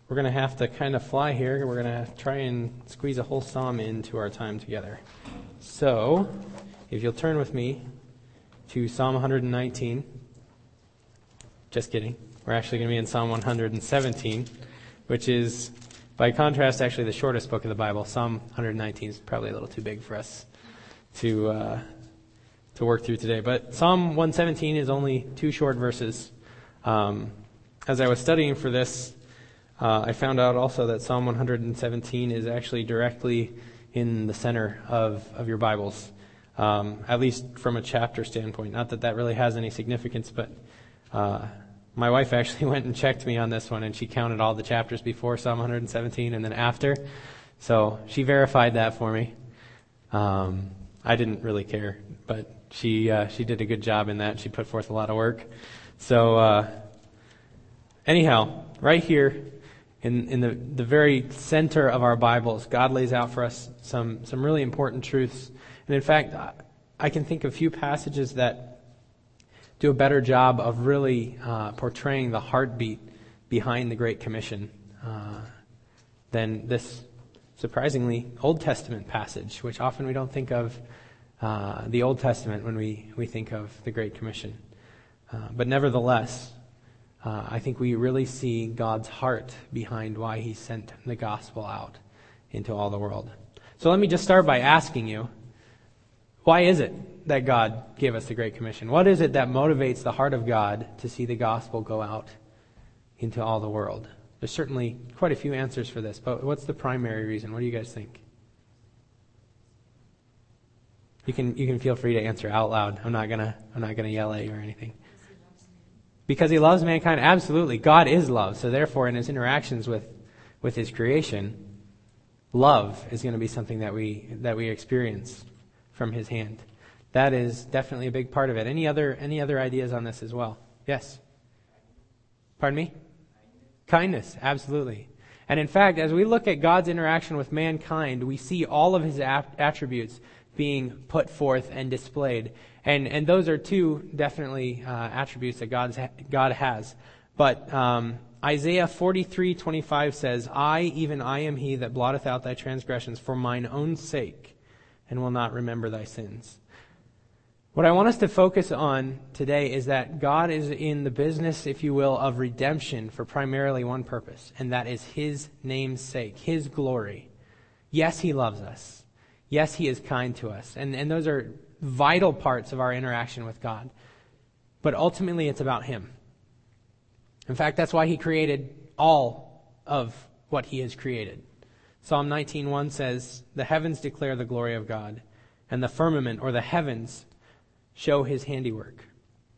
We're going to have to kind of fly here. We're going to try and squeeze a whole psalm into our time together. So, if you'll turn with me to Psalm 119. Just kidding. We're actually going to be in Psalm 117, which is, by contrast, actually the shortest book of the Bible. Psalm 119 is probably a little too big for us to work through today. But Psalm 117 is only 2 short verses. As I was studying for this, I found out also that Psalm 117 is actually directly in the center of your Bibles, at least from a chapter standpoint. Not that that really has any significance, but my wife actually went and checked me on this one, and she counted all the chapters before Psalm 117 and then after. So she verified that for me. I didn't really care, but she did a good job in that. She put forth a lot of work. So anyhow, right here in the very center of our Bibles, God lays out for us some really important truths. And in fact, I can think of few passages that do a better job of really portraying the heartbeat behind the Great Commission than this surprisingly Old Testament passage, which often we don't think of the Old Testament when we think of the Great Commission. But nevertheless, I think we really see God's heart behind why He sent the gospel out into all the world. So let me just start by asking you, why is it that God gave us the Great Commission? What is it that motivates the heart of God to see the gospel go out into all the world? There's certainly quite a few answers for this, but what's the primary reason? What do you guys think? You can feel free to answer out loud. I'm not gonna yell at you or anything. Because He loves mankind? Absolutely. God is love. So therefore, in His interactions with His creation, love is going to be something that we experience from His hand. That is definitely a big part of it. Any other ideas on this as well? Yes? Pardon me? Kindness, absolutely. And in fact, as we look at God's interaction with mankind, we see all of His attributes being put forth and displayed. And those are two definitely attributes that God has. But Isaiah 43:25 says, even I am He that blotteth out thy transgressions for mine own sake, and will not remember thy sins. What I want us to focus on today is that God is in the business, if you will, of redemption for primarily one purpose, and that is His name's sake, His glory. Yes, He loves us. Yes, He is kind to us. And those are vital parts of our interaction with God. But ultimately, it's about Him. In fact, that's why He created all of what He has created. Psalm 19:1 says, "The heavens declare the glory of God, and the firmament, or the heavens, show His handiwork."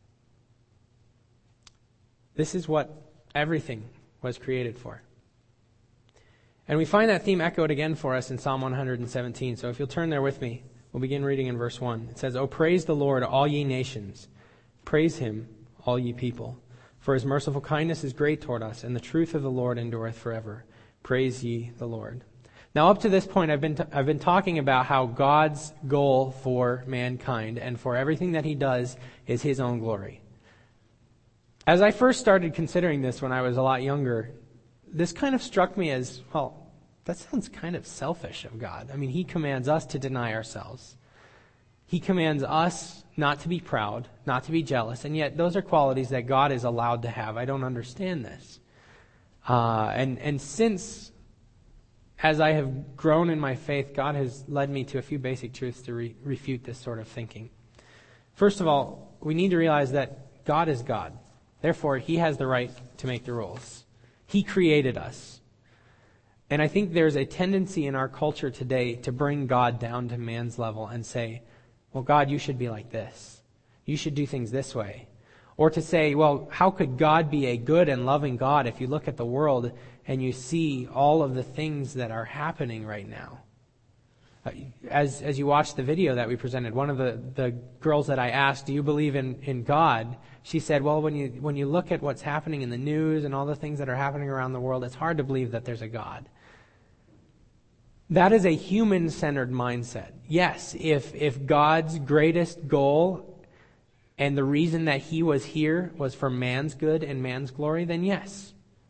This is what everything was created for. And we find that theme echoed again for us in Psalm 117. So if you'll turn there with me, we'll begin reading in verse 1. It says, "O praise the Lord, all ye nations. Praise Him, all ye people. For His merciful kindness is great toward us, and the truth of the Lord endureth forever. Praise ye the Lord." Now, up to this point, I've been talking about how God's goal for mankind and for everything that He does is His own glory. As I first started considering this when I was a lot younger, this kind of struck me as, well, that sounds kind of selfish of God. I mean, He commands us to deny ourselves. He commands us not to be proud, not to be jealous, and yet those are qualities that God is allowed to have. I don't understand this. And since, as I have grown in my faith, God has led me to a few basic truths to refute this sort of thinking. First of all, we need to realize that God is God. Therefore, He has the right to make the rules. He created us. And I think there's a tendency in our culture today to bring God down to man's level and say, well, God, you should be like this. You should do things this way. Or to say, well, how could God be a good and loving God if you look at the world and you see all of the things that are happening right now? As you watch the video that we presented, one of the girls that I asked, do you believe in God? She said, well, when you look at what's happening in the news and all the things that are happening around the world, it's hard to believe that there's a God. That is a human-centered mindset. Yes, if God's greatest goal and the reason that He was here was for man's good and man's glory, then yes,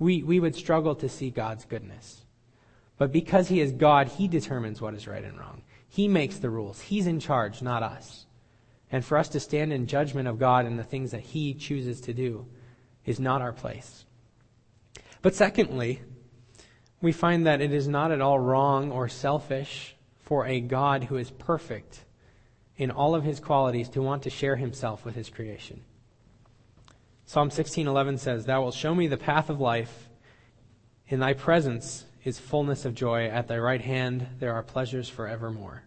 we would struggle to see God's goodness. But because he is God, he determines what is right and wrong. He makes the rules. He's in charge, not us. And for us to stand in judgment of God and the things that he chooses to do is not our place. But secondly, we find that it is not at all wrong or selfish for a God who is perfect in all of his qualities to want to share himself with his creation. Psalm 16:11 says, "Thou wilt show me the path of life. In thy presence is fullness of joy. At thy right hand there are pleasures forevermore."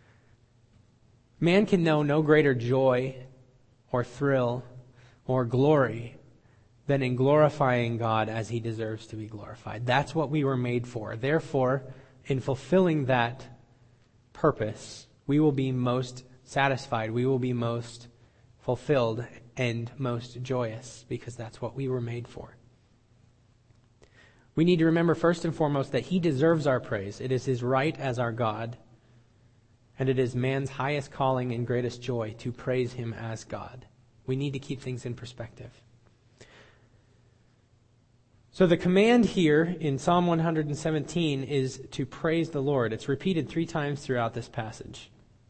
Man can know no greater joy or thrill or glory than in glorifying God as he deserves to be glorified. That's what we were made for. Therefore, in fulfilling that purpose, we will be most satisfied. We will be most fulfilled and most joyous, because that's what we were made for. We need to remember first and foremost that he deserves our praise. It is his right as our God, and it is man's highest calling and greatest joy to praise him as God. We need to keep things in perspective. So the command here in Psalm 117 is to praise the Lord. It's repeated 3 times throughout this passage.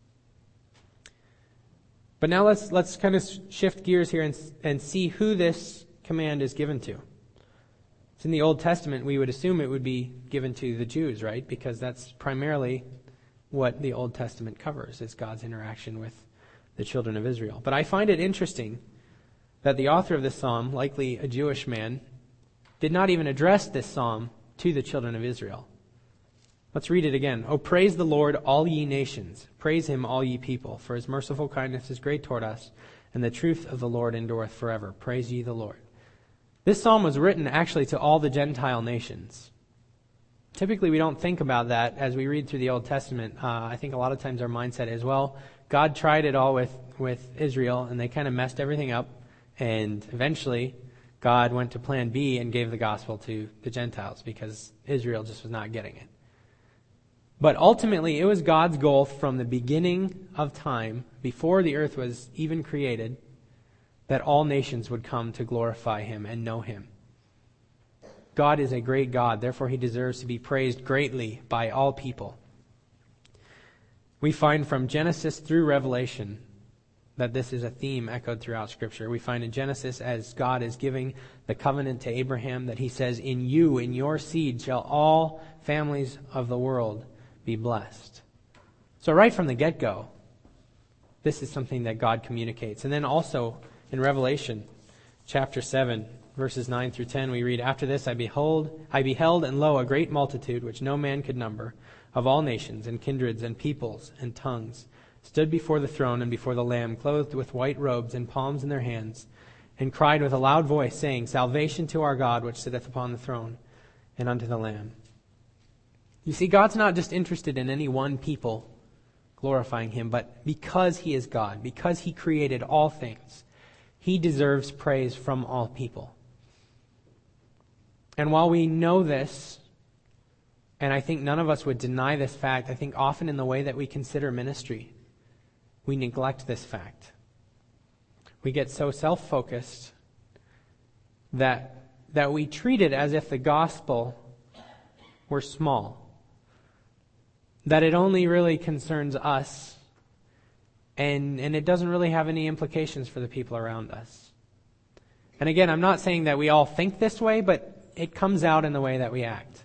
But now let's kind of shift gears here and see who this command is given to. It's in the Old Testament. We would assume it would be given to the Jews, right? Because that's primarily what the Old Testament covers, is God's interaction with the children of Israel. But I find it interesting that the author of this psalm, likely a Jewish man, did not even address this psalm to the children of Israel. Let's read it again. "O praise the Lord, all ye nations. Praise him, all ye people. For his merciful kindness is great toward us, and the truth of the Lord endureth forever. Praise ye the Lord." This psalm was written actually to all the Gentile nations. Typically, we don't think about that as we read through the Old Testament. I think a lot of times our mindset is, well, God tried it all with Israel, and they kind of messed everything up, and eventually God went to plan B and gave the gospel to the Gentiles because Israel just was not getting it. But ultimately, it was God's goal from the beginning of time, before the earth was even created, that all nations would come to glorify him and know him. God is a great God, therefore he deserves to be praised greatly by all people. We find from Genesis through Revelation that this is a theme echoed throughout Scripture. We find in Genesis, as God is giving the covenant to Abraham, that he says, "In you, in your seed, shall all families of the world be blessed." So right from the get-go, this is something that God communicates. And then also in Revelation chapter 7, verses 9 through 10, we read, "After this I beheld, and lo, a great multitude, which no man could number, of all nations and kindreds and peoples and tongues, stood before the throne and before the Lamb, clothed with white robes and palms in their hands, and cried with a loud voice, saying, Salvation to our God, which sitteth upon the throne, and unto the Lamb." You see, God's not just interested in any one people glorifying him, but because he is God, because he created all things, he deserves praise from all people. And while we know this, and I think none of us would deny this fact, I think often in the way that we consider ministry, we neglect this fact. We get so self-focused that we treat it as if the gospel were small, that it only really concerns us, and it doesn't really have any implications for the people around us. And again, I'm not saying that we all think this way, but it comes out in the way that we act.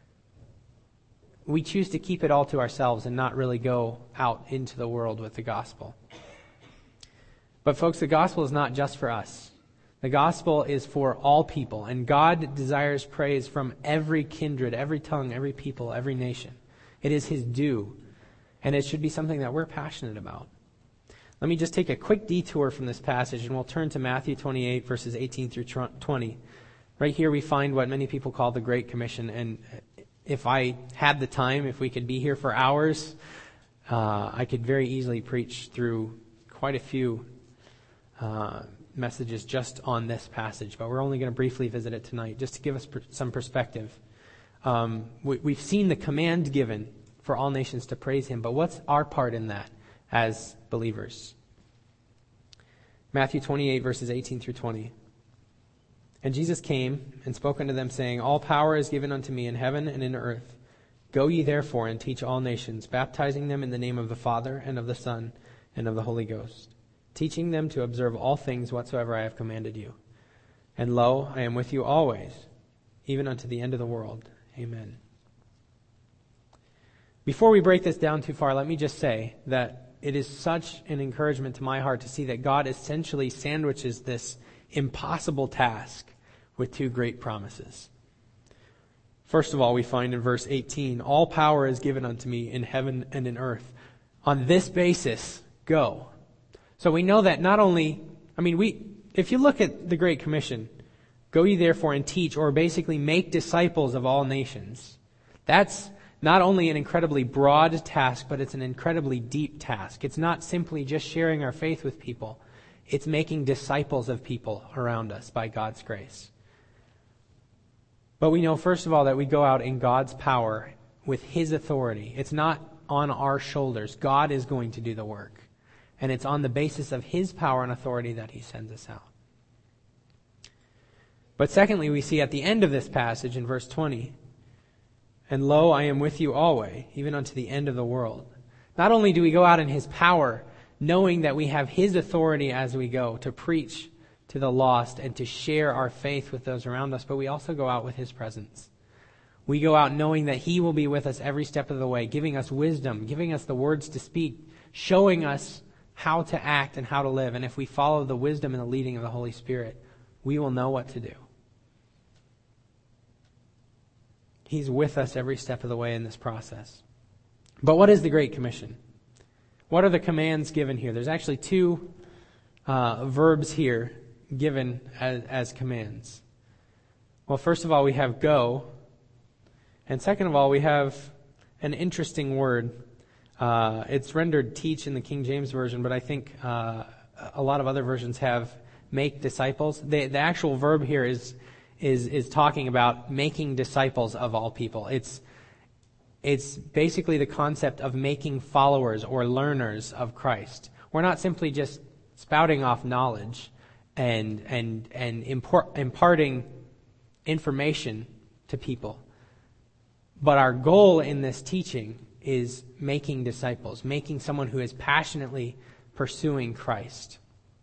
We choose to keep it all to ourselves and not really go out into the world with the gospel. But folks, the gospel is not just for us. The gospel is for all people, and God desires praise from every kindred, every tongue, every people, every nation. It is his due, and it should be something that we're passionate about. Let me just take a quick detour from this passage, and we'll turn to Matthew 28, verses 18 through 20. Right here we find what many people call the Great Commission, and if I had the time, if we could be here for hours, I could very easily preach through quite a few messages just on this passage, but we're only going to briefly visit it tonight, just to give us some perspective. We've seen the command given for all nations to praise him, but what's our part in that as believers? Matthew 28, verses 18 through 20. And Jesus came and spoke unto them, saying, All power is given unto me in heaven and in earth. Go ye therefore and teach all nations, baptizing them in the name of the Father and of the Son and of the Holy Ghost, teaching them to observe all things whatsoever I have commanded you. And lo, I am with you always, even unto the end of the world. Amen. Before we break this down too far, let me just say that it is such an encouragement to my heart to see that God essentially sandwiches this impossible task with two great promises. First of all, we find in verse 18, all power is given unto me in heaven and in earth. On this basis, go. So we know that not only, if you look at the Great Commission, go ye therefore and teach, or basically make disciples of all nations. That's not only an incredibly broad task, but it's an incredibly deep task. It's not simply just sharing our faith with people. It's making disciples of people around us by God's grace. But we know, first of all, that we go out in God's power with His authority. It's not on our shoulders. God is going to do the work. And it's on the basis of His power and authority that He sends us out. But secondly, we see at the end of this passage in verse 20, and lo, I am with you always, even unto the end of the world. Not only do we go out in His power, knowing that we have His authority as we go to preach to the lost and to share our faith with those around us, but we also go out with His presence. We go out knowing that He will be with us every step of the way, giving us wisdom, giving us the words to speak, showing us how to act and how to live. And if we follow the wisdom and the leading of the Holy Spirit, we will know what to do. He's with us every step of the way in this process. But what is the Great Commission? What are the commands given here? There's actually two verbs here given as commands. Well, first of all, we have go. And second of all, we have an interesting word. It's rendered teach in the King James Version, but I think a lot of other versions have make disciples. The actual verb here is talking about making disciples of all people. It's basically the concept of making followers or learners of Christ. We're not simply just spouting off knowledge and imparting information to people. But our goal in this teaching is making disciples, making someone who is passionately pursuing Christ.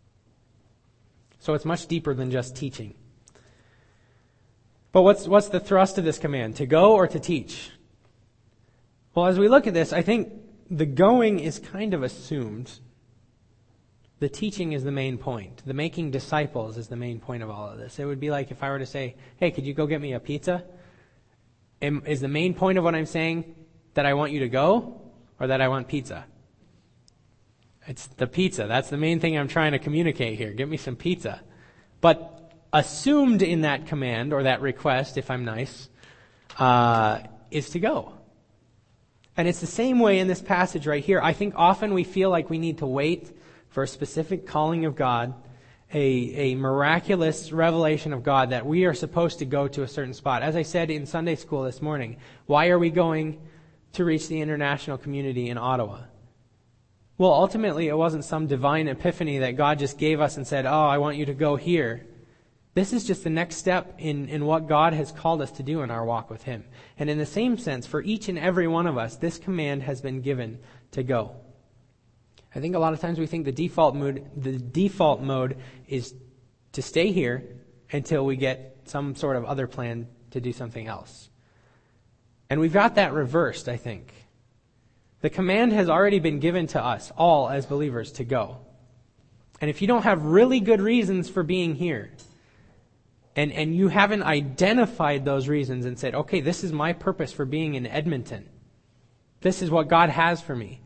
So it's much deeper than just teaching. But what's the thrust of this command? To go or to teach? Well, as we look at this, I think the going is kind of assumed. The teaching is the main point. The making disciples is the main point of all of this. It would be like if I were to say, hey, could you go get me a pizza? Is the main point of what I'm saying that I want you to go or that I want pizza? It's the pizza. That's the main thing I'm trying to communicate here. Get me some pizza. But assumed in that command or that request, if I'm nice, is to go. And it's the same way in this passage right here. I think often we feel like we need to wait for a specific calling of God, a miraculous revelation of God that we are supposed to go to a certain spot. As I said in Sunday school this morning, why are we going to reach the international community in Ottawa? Well, ultimately, it wasn't some divine epiphany that God just gave us and said, I want you to go here. This is just the next step in what God has called us to do in our walk with Him. And in the same sense, for each and every one of us, this command has been given to go. I think a lot of times we think the default mode is to stay here until we get some sort of other plan to do something else. And we've got that reversed, I think. The command has already been given to us, all as believers, to go. And if you don't have really good reasons for being here, and you haven't identified those reasons and said, okay, this is my purpose for being in Edmonton. This is what God has for me.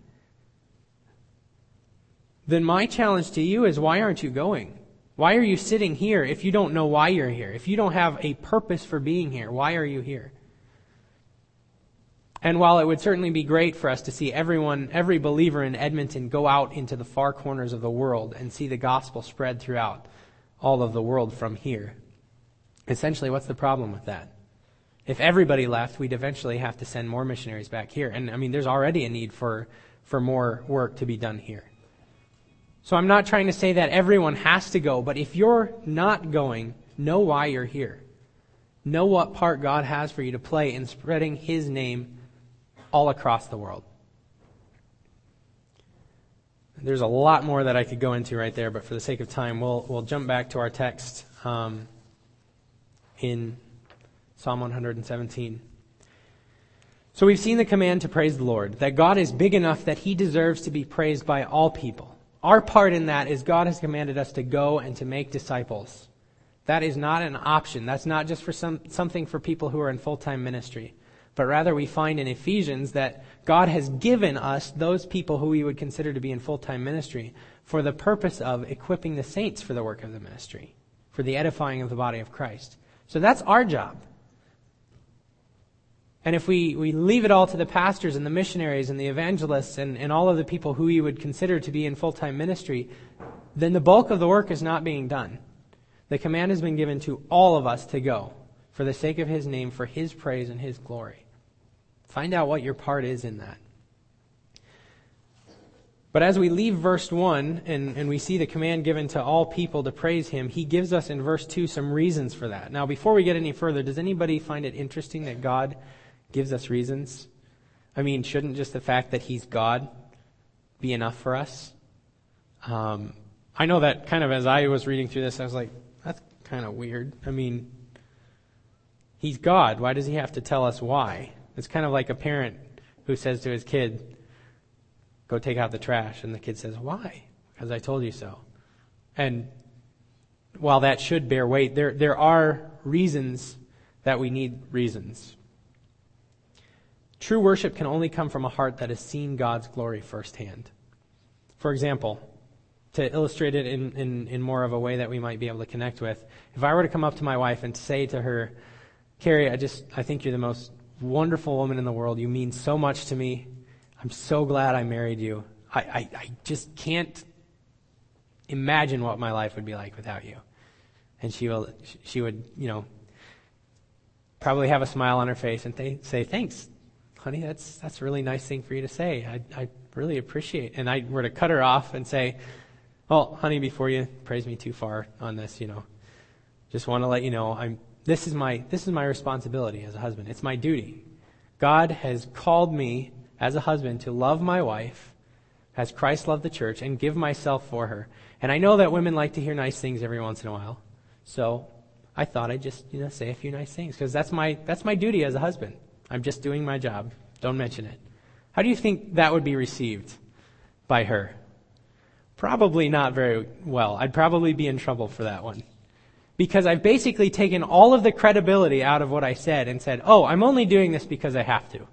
Then my challenge to you is, why aren't you going? Why are you sitting here if you don't know why you're here? If you don't have a purpose for being here, why are you here? And while it would certainly be great for us to see every believer in Edmonton go out into the far corners of the world and see the gospel spread throughout all of the world from here, essentially, what's the problem with that? If everybody left, we'd eventually have to send more missionaries back here. And there's already a need for more work to be done here. So I'm not trying to say that everyone has to go, but if you're not going, Know why you're here. Know what part God has for you to play in spreading His name all across the world. There's a lot more that I could go into right there, but for the sake of time, we'll jump back to our text in Psalm 117. So we've seen the command to praise the Lord, that God is big enough that He deserves to be praised by all people. Our part in that is God has commanded us to go and to make disciples. That is not an option. That's not just for something for people who are in full-time ministry. But rather we find in Ephesians that God has given us those people who we would consider to be in full-time ministry for the purpose of equipping the saints for the work of the ministry, for the edifying of the body of Christ. So that's our job. And if we leave it all to the pastors and the missionaries and the evangelists and all of the people who we would consider to be in full-time ministry, then the bulk of the work is not being done. The command has been given to all of us to go for the sake of His name, for His praise and His glory. Find out what your part is in that. But as we leave verse 1 and we see the command given to all people to praise Him, He gives us in verse 2 some reasons for that. Now, before we get any further, does anybody find it interesting that God gives us reasons? I mean, shouldn't just the fact that He's God be enough for us? I know that kind of as I was reading through this, I was like, that's kind of weird. I mean, He's God. Why does He have to tell us why? It's kind of like a parent who says to his kid, go take out the trash. And the kid says, why? Because I told you so. And while that should bear weight, there are reasons that we need reasons. True worship can only come from a heart that has seen God's glory firsthand. For example, to illustrate it in more of a way that we might be able to connect with, if I were to come up to my wife and say to her, Carrie, I think you're the most wonderful woman in the world. You mean so much to me. I'm so glad I married you. I just can't imagine what my life would be like without you. And she would, probably have a smile on her face and say, thanks, honey, that's a really nice thing for you to say. I really appreciate it. And I were to cut her off and say, well, honey, before you praise me too far on this, just want to let you know this is my responsibility as a husband. It's my duty. God has called me as a husband to love my wife as Christ loved the church and give myself for her. And I know that women like to hear nice things every once in a while. So I thought I'd just, say a few nice things because that's my duty as a husband. I'm just doing my job. Don't mention it. How do you think that would be received by her? Probably not very well. I'd probably be in trouble for that one. Because I've basically taken all of the credibility out of what I said and said, oh, I'm only doing this because I have to.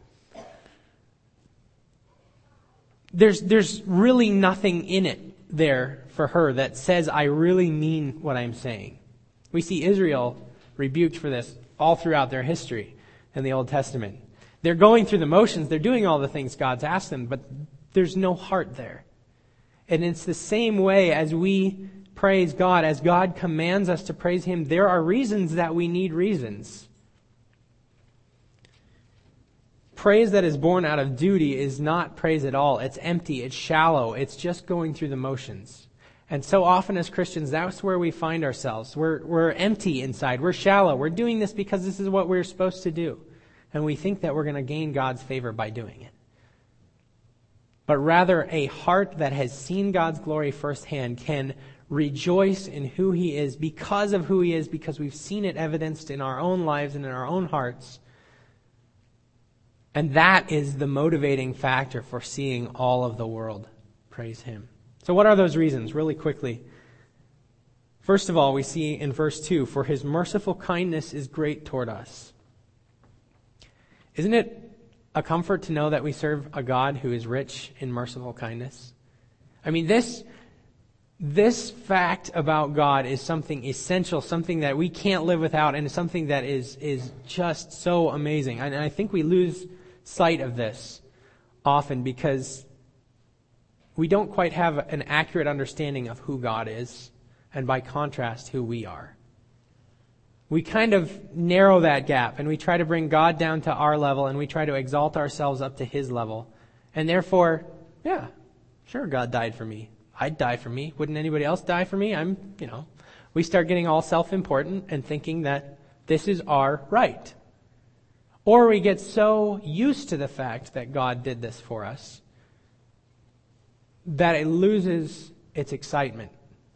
There's really nothing in it there for her that says I really mean what I'm saying. We see Israel rebuked for this all throughout their history in the Old Testament. They're going through the motions, they're doing all the things God's asked them, but there's no heart there. And it's the same way as we praise God, as God commands us to praise Him, there are reasons that we need reasons. Praise that is born out of duty is not praise at all. It's empty, it's shallow, it's just going through the motions. And so often as Christians, that's where we find ourselves. We're empty inside, we're shallow, we're doing this because this is what we're supposed to do. And we think that we're going to gain God's favor by doing it. But rather, a heart that has seen God's glory firsthand can rejoice in who He is because of who He is, because we've seen it evidenced in our own lives and in our own hearts. And that is the motivating factor for seeing all of the world praise Him. So what are those reasons? Really quickly. First of all, we see in verse 2, for His merciful kindness is great toward us. Isn't it a comfort to know that we serve a God who is rich in merciful kindness? I mean, this fact about God is something essential, something that we can't live without, and something that is just so amazing. And I think we lose sight of this often because we don't quite have an accurate understanding of who God is, and by contrast, who we are. We kind of narrow that gap, and we try to bring God down to our level, and we try to exalt ourselves up to His level. And therefore, yeah, sure, God died for me. I'd die for me. Wouldn't anybody else die for me? I'm, We start getting all self-important and thinking that this is our right. Or we get so used to the fact that God did this for us that it loses its excitement.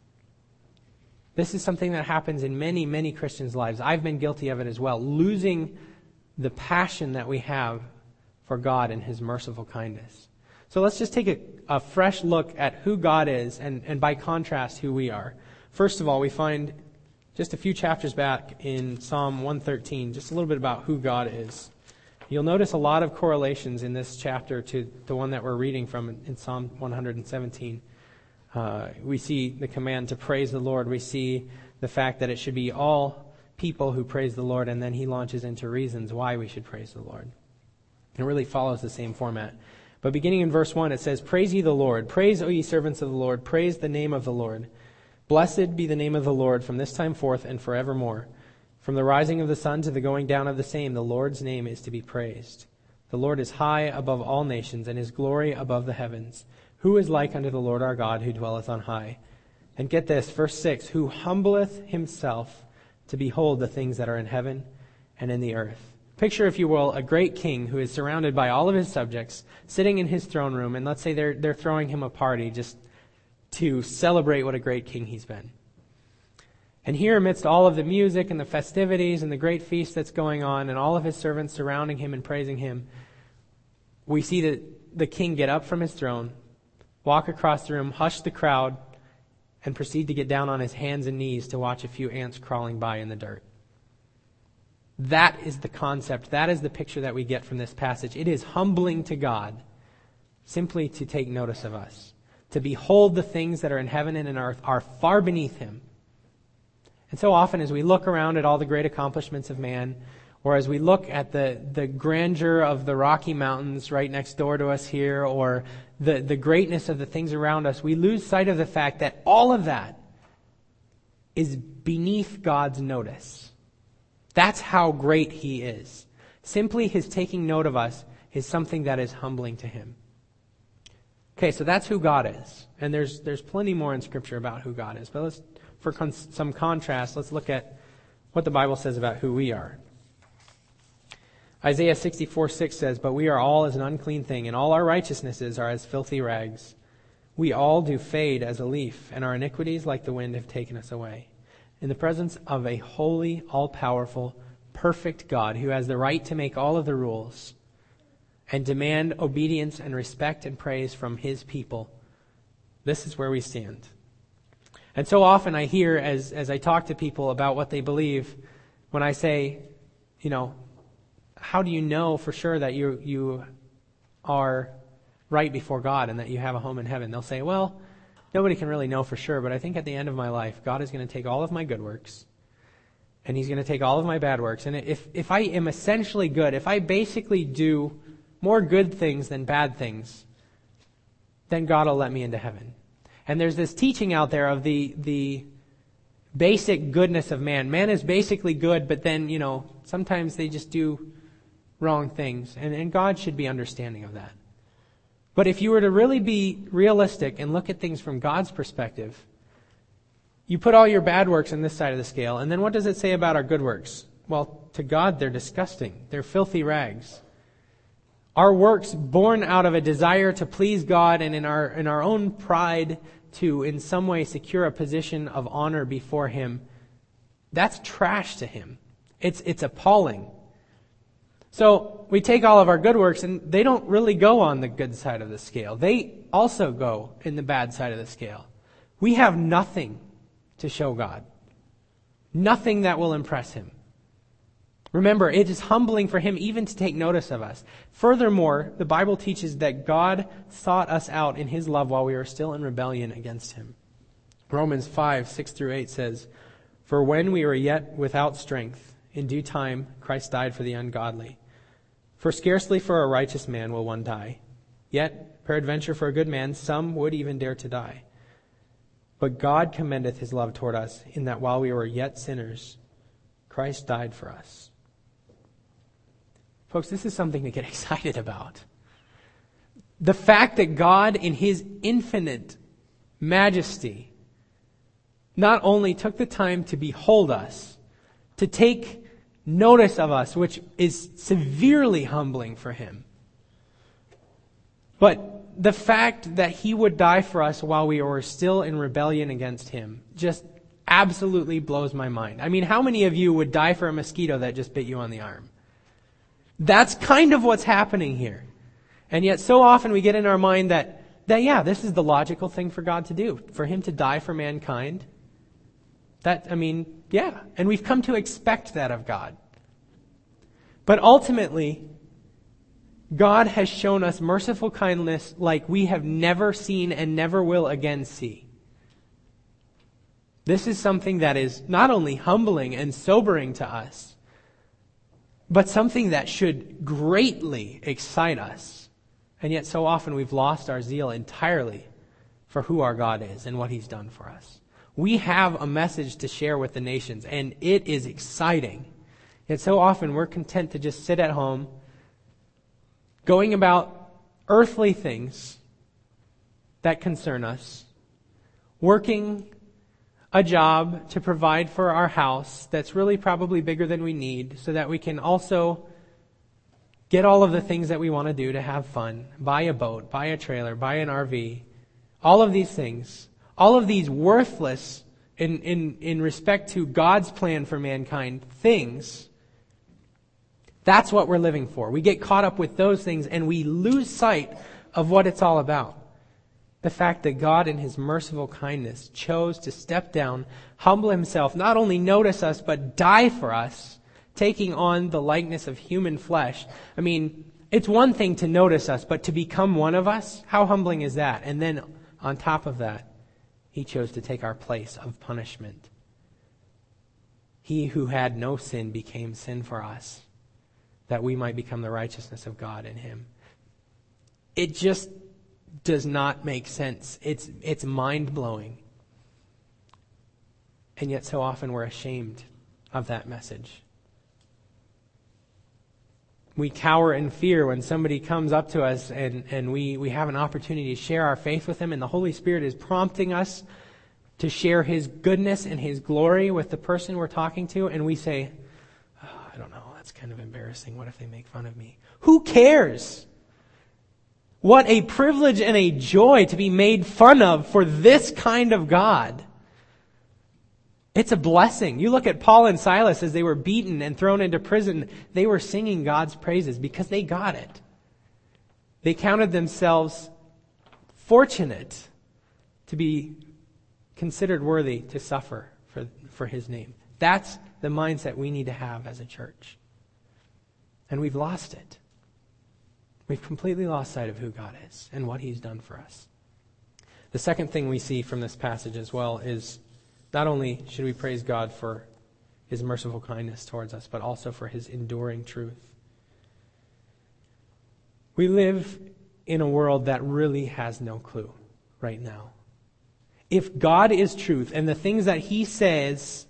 This is something that happens in many, many Christians' lives. I've been guilty of it as well. Losing the passion that we have for God and His merciful kindness. So let's just take a fresh look at who God is and by contrast who we are. First of all, we find just a few chapters back in Psalm 113, just a little bit about who God is. You'll notice a lot of correlations in this chapter to the one that we're reading from in Psalm 117. We see the command to praise the Lord. We see the fact that it should be all people who praise the Lord, and then he launches into reasons why we should praise the Lord. It really follows the same format. But beginning in verse 1, it says, "Praise ye the Lord. Praise, O ye servants of the Lord. Praise the name of the Lord. Blessed be the name of the Lord from this time forth and forevermore. From the rising of the sun to the going down of the same, the Lord's name is to be praised. The Lord is high above all nations, and his glory above the heavens. Who is like unto the Lord our God, who dwelleth on high?" And get this, verse 6, "Who humbleth himself to behold the things that are in heaven and in the earth." Picture, if you will, a great king who is surrounded by all of his subjects, sitting in his throne room, and let's say they're throwing him a party just to celebrate what a great king he's been. And here, amidst all of the music and the festivities and the great feast that's going on, and all of his servants surrounding him and praising him, we see the king get up from his throne, walk across the room, hush the crowd, and proceed to get down on his hands and knees to watch a few ants crawling by in the dirt. That is the concept. That is the picture that we get from this passage. It is humbling to God simply to take notice of us. To behold the things that are in heaven and in earth are far beneath him. And so often as we look around at all the great accomplishments of man, or as we look at the grandeur of the Rocky Mountains right next door to us here, or the greatness of the things around us, we lose sight of the fact that all of that is beneath God's notice. That's how great he is. Simply his taking note of us is something that is humbling to him. Okay, so that's who God is. And there's plenty more in Scripture about who God is. But for some contrast, let's look at what the Bible says about who we are. Isaiah 64:6 says, "But we are all as an unclean thing, and all our righteousnesses are as filthy rags. We all do fade as a leaf, and our iniquities like the wind have taken us away." In the presence of a holy, all-powerful, perfect God who has the right to make all of the rules and demand obedience and respect and praise from his people, this is where we stand. And so often I hear, as I talk to people about what they believe, when I say, how do you know for sure that you are right before God and that you have a home in heaven? They'll say, well, nobody can really know for sure, but I think at the end of my life, God is going to take all of my good works, and he's going to take all of my bad works. And if I am essentially good, if I basically do more good things than bad things, then God will let me into heaven. And there's this teaching out there of the basic goodness of man. Man is basically good, but then, sometimes they just do wrong things. And God should be understanding of that. But if you were to really be realistic and look at things from God's perspective, you put all your bad works on this side of the scale, and then what does it say about our good works? Well, to God, they're disgusting. They're filthy rags. Our works born out of a desire to please God and in our own pride to in some way secure a position of honor before him, that's trash to him. It's appalling. So we take all of our good works, and they don't really go on the good side of the scale. They also go in the bad side of the scale. We have nothing to show God. Nothing that will impress him. Remember, it is humbling for him even to take notice of us. Furthermore, the Bible teaches that God sought us out in his love while we were still in rebellion against him. Romans 5:6-8 says, "For when we were yet without strength, in due time Christ died for the ungodly. For scarcely for a righteous man will one die. Yet, peradventure for a good man, some would even dare to die. But God commendeth his love toward us, in that while we were yet sinners, Christ died for us." Folks, this is something to get excited about. The fact that God, in his infinite majesty, not only took the time to behold us, to take notice of us, which is severely humbling for him, but the fact that he would die for us while we were still in rebellion against him just absolutely blows my mind. I mean, how many of you would die for a mosquito that just bit you on the arm? That's kind of what's happening here. And yet so often we get in our mind that yeah, this is the logical thing for God to do, for him to die for mankind. Yeah. And we've come to expect that of God. But ultimately, God has shown us merciful kindness like we have never seen and never will again see. This is something that is not only humbling and sobering to us, but something that should greatly excite us. And yet so often we've lost our zeal entirely for who our God is and what he's done for us. We have a message to share with the nations, and it is exciting. Yet so often we're content to just sit at home, going about earthly things that concern us, working a job to provide for our house that's really probably bigger than we need, so that we can also get all of the things that we want to do to have fun, buy a boat, buy a trailer, buy an RV, all of these things, all of these worthless in respect to God's plan for mankind things. That's what we're living for. We get caught up with those things and we lose sight of what it's all about. The fact that God in his merciful kindness chose to step down, humble himself, not only notice us, but die for us, taking on the likeness of human flesh. I mean, it's one thing to notice us, but to become one of us, how humbling is that? And then on top of that, he chose to take our place of punishment. He who had no sin became sin for us, that we might become the righteousness of God in him. It just does not make sense. It's mind-blowing. And yet so often we're ashamed of that message. We cower in fear when somebody comes up to us and we have an opportunity to share our faith with them, and the Holy Spirit is prompting us to share his goodness and his glory with the person we're talking to, and we say, oh, I don't know, that's kind of embarrassing. What if they make fun of me? Who cares? What a privilege and a joy to be made fun of for this kind of God. It's a blessing. You look at Paul and Silas as they were beaten and thrown into prison. They were singing God's praises because they got it. They counted themselves fortunate to be considered worthy to suffer for his name. That's the mindset we need to have as a church. And we've lost it. We've completely lost sight of who God is and what he's done for us. The second thing we see from this passage as well is not only should we praise God for his merciful kindness towards us, but also for his enduring truth. We live in a world that really has no clue right now. If God is truth and the things that he says,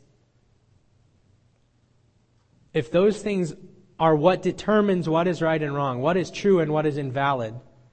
if those things are what determines what is right and wrong, what is true and what is invalid,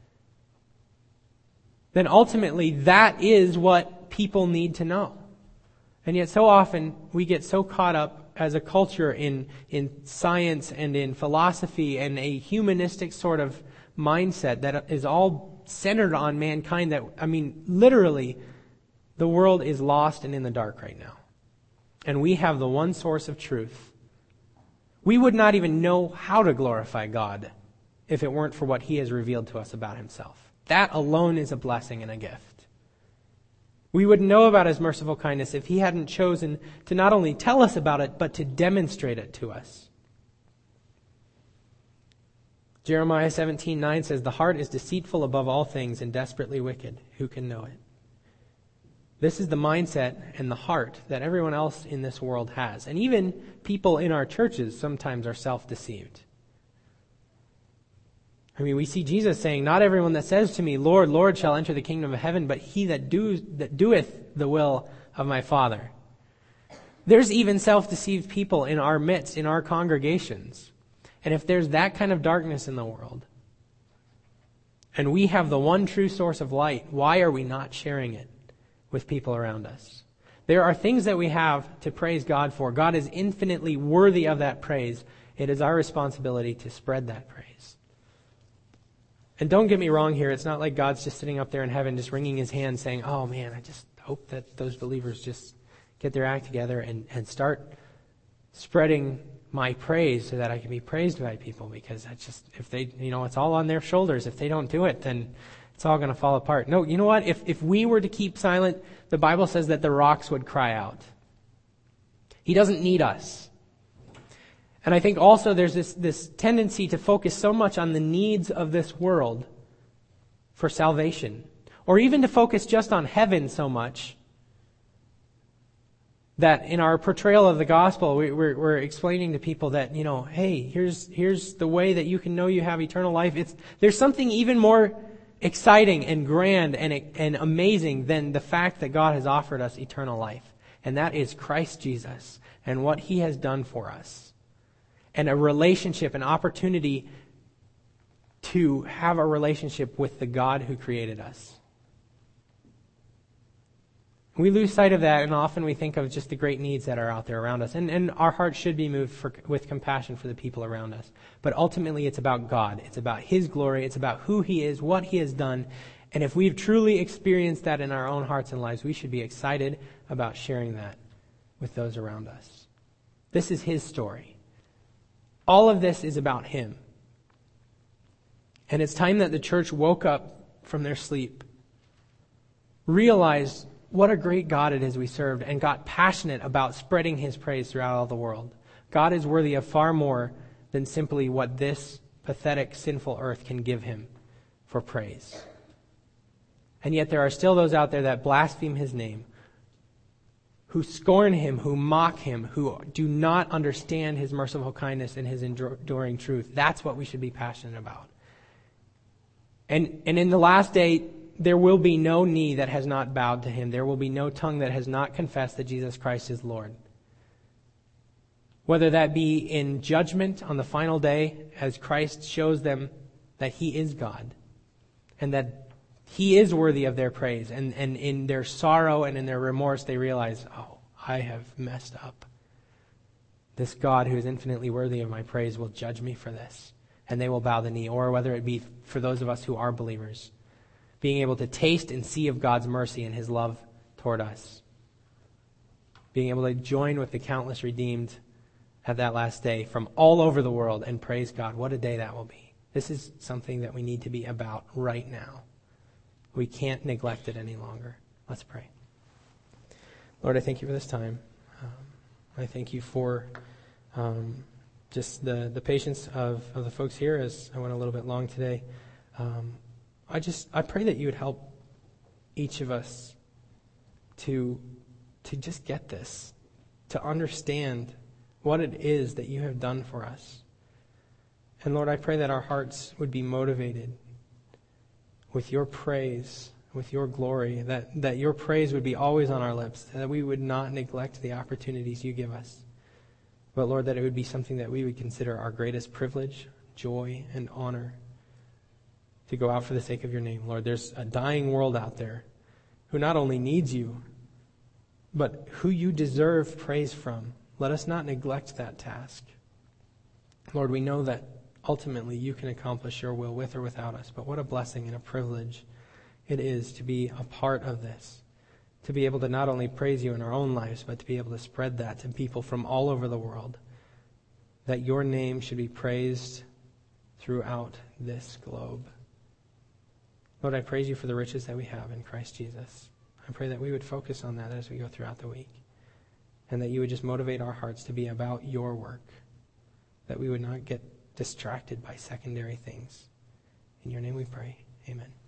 then ultimately that is what people need to know. And yet so often we get so caught up as a culture in science and in philosophy and a humanistic sort of mindset that is all centered on mankind that, literally, the world is lost and in the dark right now. And we have the one source of truth. We would not even know how to glorify God if it weren't for what he has revealed to us about himself. That alone is a blessing and a gift. We wouldn't know about his merciful kindness if he hadn't chosen to not only tell us about it, but to demonstrate it to us. Jeremiah 17:9 says, "The heart is deceitful above all things and desperately wicked. Who can know it?" This is the mindset and the heart that everyone else in this world has. And even people in our churches sometimes are self-deceived. We see Jesus saying, "Not everyone that says to me, 'Lord, Lord,' shall enter the kingdom of heaven, but he that doeth the will of my Father." There's even self-deceived people in our midst, in our congregations. And if there's that kind of darkness in the world, and we have the one true source of light, why are we not sharing it with people around us? There are things that we have to praise God for. God is infinitely worthy of that praise. It is our responsibility to spread that praise. And don't get me wrong here. It's not like God's just sitting up there in heaven just wringing his hands saying, oh man, I just hope that those believers just get their act together and start spreading my praise so that I can be praised by people, because that's just, if they, it's all on their shoulders. If they don't do it, then it's all going to fall apart. No, you know what? If we were to keep silent, the Bible says that the rocks would cry out. He doesn't need us. And I think also there's this tendency to focus so much on the needs of this world for salvation, or even to focus just on heaven so much that in our portrayal of the gospel, we're explaining to people that, hey, here's the way that you can know you have eternal life. There's something even more exciting and grand and amazing than the fact that God has offered us eternal life. And that is Christ Jesus and what he has done for us. And a relationship, an opportunity to have a relationship with the God who created us. We lose sight of that, and often we think of just the great needs that are out there around us. And our hearts should be moved with compassion for the people around us. But ultimately, it's about God. It's about his glory. It's about who he is, what he has done. And if we've truly experienced that in our own hearts and lives, we should be excited about sharing that with those around us. This is his story. All of this is about him. And it's time that the church woke up from their sleep, realized what a great God it is we served, and got passionate about spreading his praise throughout all the world. God is worthy of far more than simply what this pathetic, sinful earth can give him for praise. And yet there are still those out there that blaspheme his name, who scorn him, who mock him, who do not understand his merciful kindness and his enduring truth. That's what we should be passionate about. And in the last day, there will be no knee that has not bowed to him. There will be no tongue that has not confessed that Jesus Christ is Lord. Whether that be in judgment on the final day, as Christ shows them that he is God, and that he is worthy of their praise. And in their sorrow and in their remorse, they realize, oh, I have messed up. This God who is infinitely worthy of my praise will judge me for this. And they will bow the knee. Or whether it be for those of us who are believers, being able to taste and see of God's mercy and his love toward us. Being able to join with the countless redeemed at that last day from all over the world and praise God. What a day that will be. This is something that we need to be about right now. We can't neglect it any longer. Let's pray. Lord, I thank you for this time. I thank you for just the patience of the folks here as I went a little bit long today. I pray that you would help each of us to just get this, to understand what it is that you have done for us. And Lord, I pray that our hearts would be motivated with your praise, with your glory, that your praise would be always on our lips, that we would not neglect the opportunities you give us. But Lord, that it would be something that we would consider our greatest privilege, joy, and honor to go out for the sake of your name. Lord, there's a dying world out there who not only needs you, but who you deserve praise from. Let us not neglect that task. Lord, we know that ultimately you can accomplish your will with or without us, but what a blessing and a privilege it is to be a part of this, to be able to not only praise you in our own lives, but to be able to spread that to people from all over the world, that your name should be praised throughout this globe. Lord, I praise you for the riches that we have in Christ Jesus. I pray that we would focus on that as we go throughout the week, and that you would just motivate our hearts to be about your work, that we would not get distracted by secondary things. In your name we pray. Amen.